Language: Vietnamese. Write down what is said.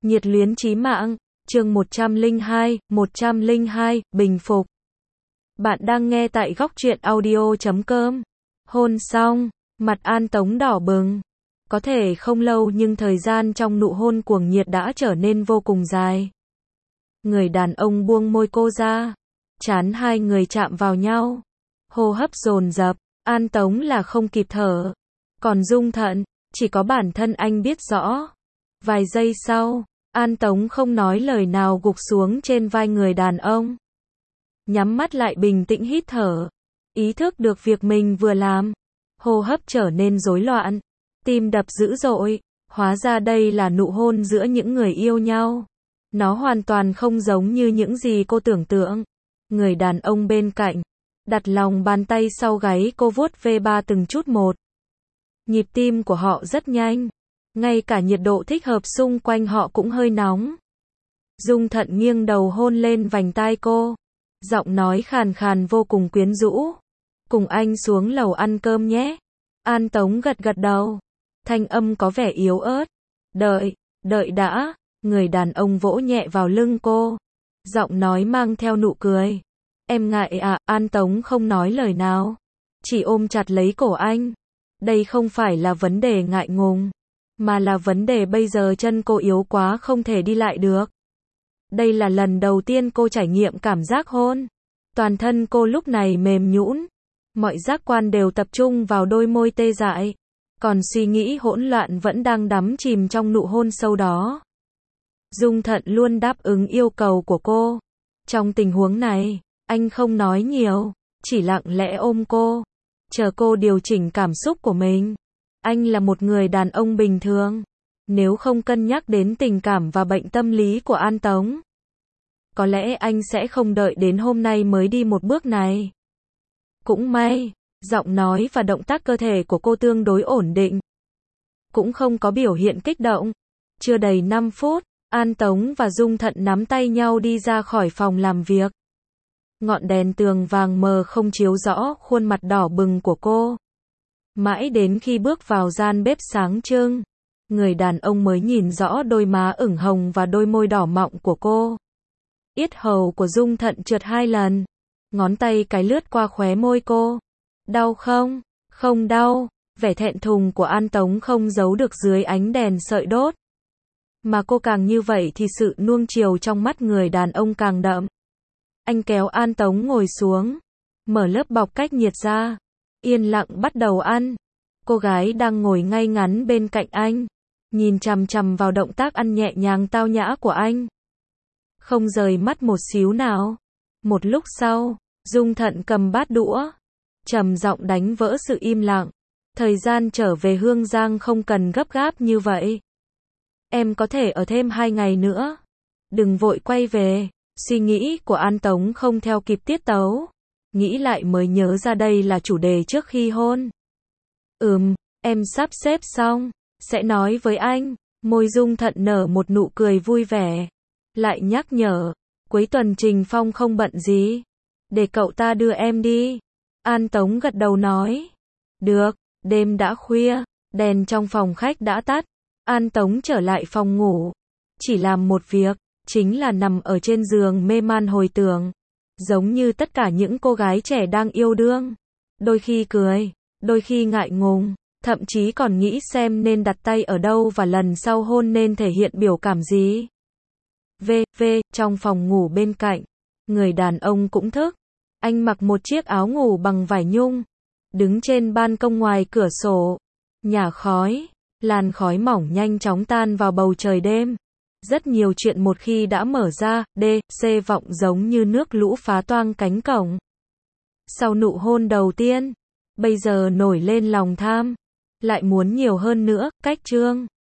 Nhiệt luyến chí mạng, chương 102, bình phục. Bạn đang nghe tại góc truyện audio.com. Hôn xong, mặt An Tống đỏ bừng. Có thể không lâu nhưng thời gian trong nụ hôn cuồng nhiệt đã trở nên vô cùng dài. Người đàn ông buông môi cô ra. Trán hai người chạm vào nhau. Hô hấp dồn dập, An Tống là không kịp thở. Còn Dung Thận, chỉ có bản thân anh biết rõ. Vài giây sau, An Tống không nói lời nào gục xuống trên vai người đàn ông. Nhắm mắt lại bình tĩnh hít thở. Ý thức được việc mình vừa làm. Hô hấp trở nên rối loạn. Tim đập dữ dội. Hóa ra đây là nụ hôn giữa những người yêu nhau. Nó hoàn toàn không giống như những gì cô tưởng tượng. Người đàn ông bên cạnh đặt lòng bàn tay sau gáy cô vuốt ve ba từng chút một. Nhịp tim của họ rất nhanh. Ngay cả nhiệt độ thích hợp xung quanh họ cũng hơi nóng. Dung Thận nghiêng đầu hôn lên vành tai cô. Giọng nói khàn khàn vô cùng quyến rũ. Cùng anh xuống lầu ăn cơm nhé. An Tống gật gật đầu. Thanh âm có vẻ yếu ớt. Đợi đã. Người đàn ông vỗ nhẹ vào lưng cô. Giọng nói mang theo nụ cười. Em ngại à? An Tống không nói lời nào. Chỉ ôm chặt lấy cổ anh. Đây không phải là vấn đề ngại ngùng. Mà là vấn đề bây giờ chân cô yếu quá không thể đi lại được. Đây là lần đầu tiên cô trải nghiệm cảm giác hôn. Toàn thân cô lúc này mềm nhũn. Mọi giác quan đều tập trung vào đôi môi tê dại. Còn suy nghĩ hỗn loạn vẫn đang đắm chìm trong nụ hôn sâu đó. Dung Thận luôn đáp ứng yêu cầu của cô. Trong tình huống này, anh không nói nhiều, chỉ lặng lẽ ôm cô. Chờ cô điều chỉnh cảm xúc của mình. Anh là một người đàn ông bình thường. Nếu không cân nhắc đến tình cảm và bệnh tâm lý của An Tống, có lẽ anh sẽ không đợi đến hôm nay mới đi một bước này. Cũng may, giọng nói và động tác cơ thể của cô tương đối ổn định. Cũng không có biểu hiện kích động. Chưa đầy 5 phút, An Tống và Dung Thận nắm tay nhau đi ra khỏi phòng làm việc. Ngọn đèn tường vàng mờ không chiếu rõ khuôn mặt đỏ bừng của cô. Mãi đến khi bước vào gian bếp sáng trưng, người đàn ông mới nhìn rõ đôi má ửng hồng và đôi môi đỏ mọng của cô. Yết hầu của Dung Thận trượt 2 lần. Ngón tay cái lướt qua khóe môi cô. Đau không? Không đau. Vẻ thẹn thùng của An Tống không giấu được dưới ánh đèn sợi đốt. Mà cô càng như vậy thì sự nuông chiều trong mắt người đàn ông càng đậm. Anh kéo An Tống ngồi xuống. Mở lớp bọc cách nhiệt ra. Yên lặng bắt đầu ăn. Cô gái đang ngồi ngay ngắn bên cạnh anh. Nhìn chằm chằm vào động tác ăn nhẹ nhàng tao nhã của anh. Không rời mắt một xíu nào. Một lúc sau, Dung Thận cầm bát đũa. Trầm giọng đánh vỡ sự im lặng. Thời gian trở về Hương Giang không cần gấp gáp như vậy. Em có thể ở thêm 2 ngày nữa. Đừng vội quay về. Suy nghĩ của An Tống không theo kịp tiết tấu. Nghĩ lại mới nhớ ra đây là chủ đề trước khi hôn. Em sắp xếp xong. Sẽ nói với anh. Môi Dung Thận nở một nụ cười vui vẻ. Lại nhắc nhở. Cuối tuần Trình Phong không bận gì. Để cậu ta đưa em đi. An Tống gật đầu nói. Được. Đêm đã khuya. Đèn trong phòng khách đã tắt. An Tống trở lại phòng ngủ. Chỉ làm một việc. Chính là nằm ở trên giường mê man hồi tưởng. Giống như tất cả những cô gái trẻ đang yêu đương. Đôi khi cười. Đôi khi ngại ngùng. Thậm chí còn nghĩ xem nên đặt tay ở đâu và lần sau hôn nên thể hiện biểu cảm gì. Trong phòng ngủ bên cạnh. Người đàn ông cũng thức. Anh mặc một chiếc áo ngủ bằng vải nhung. Đứng trên ban công ngoài cửa sổ. Nhả khói. Làn khói mỏng nhanh chóng tan vào bầu trời đêm. Rất nhiều chuyện một khi đã mở ra, vọng giống như nước lũ phá toang cánh cổng. Sau nụ hôn đầu tiên, bây giờ nổi lên lòng tham. Lại muốn nhiều hơn nữa, cách chương.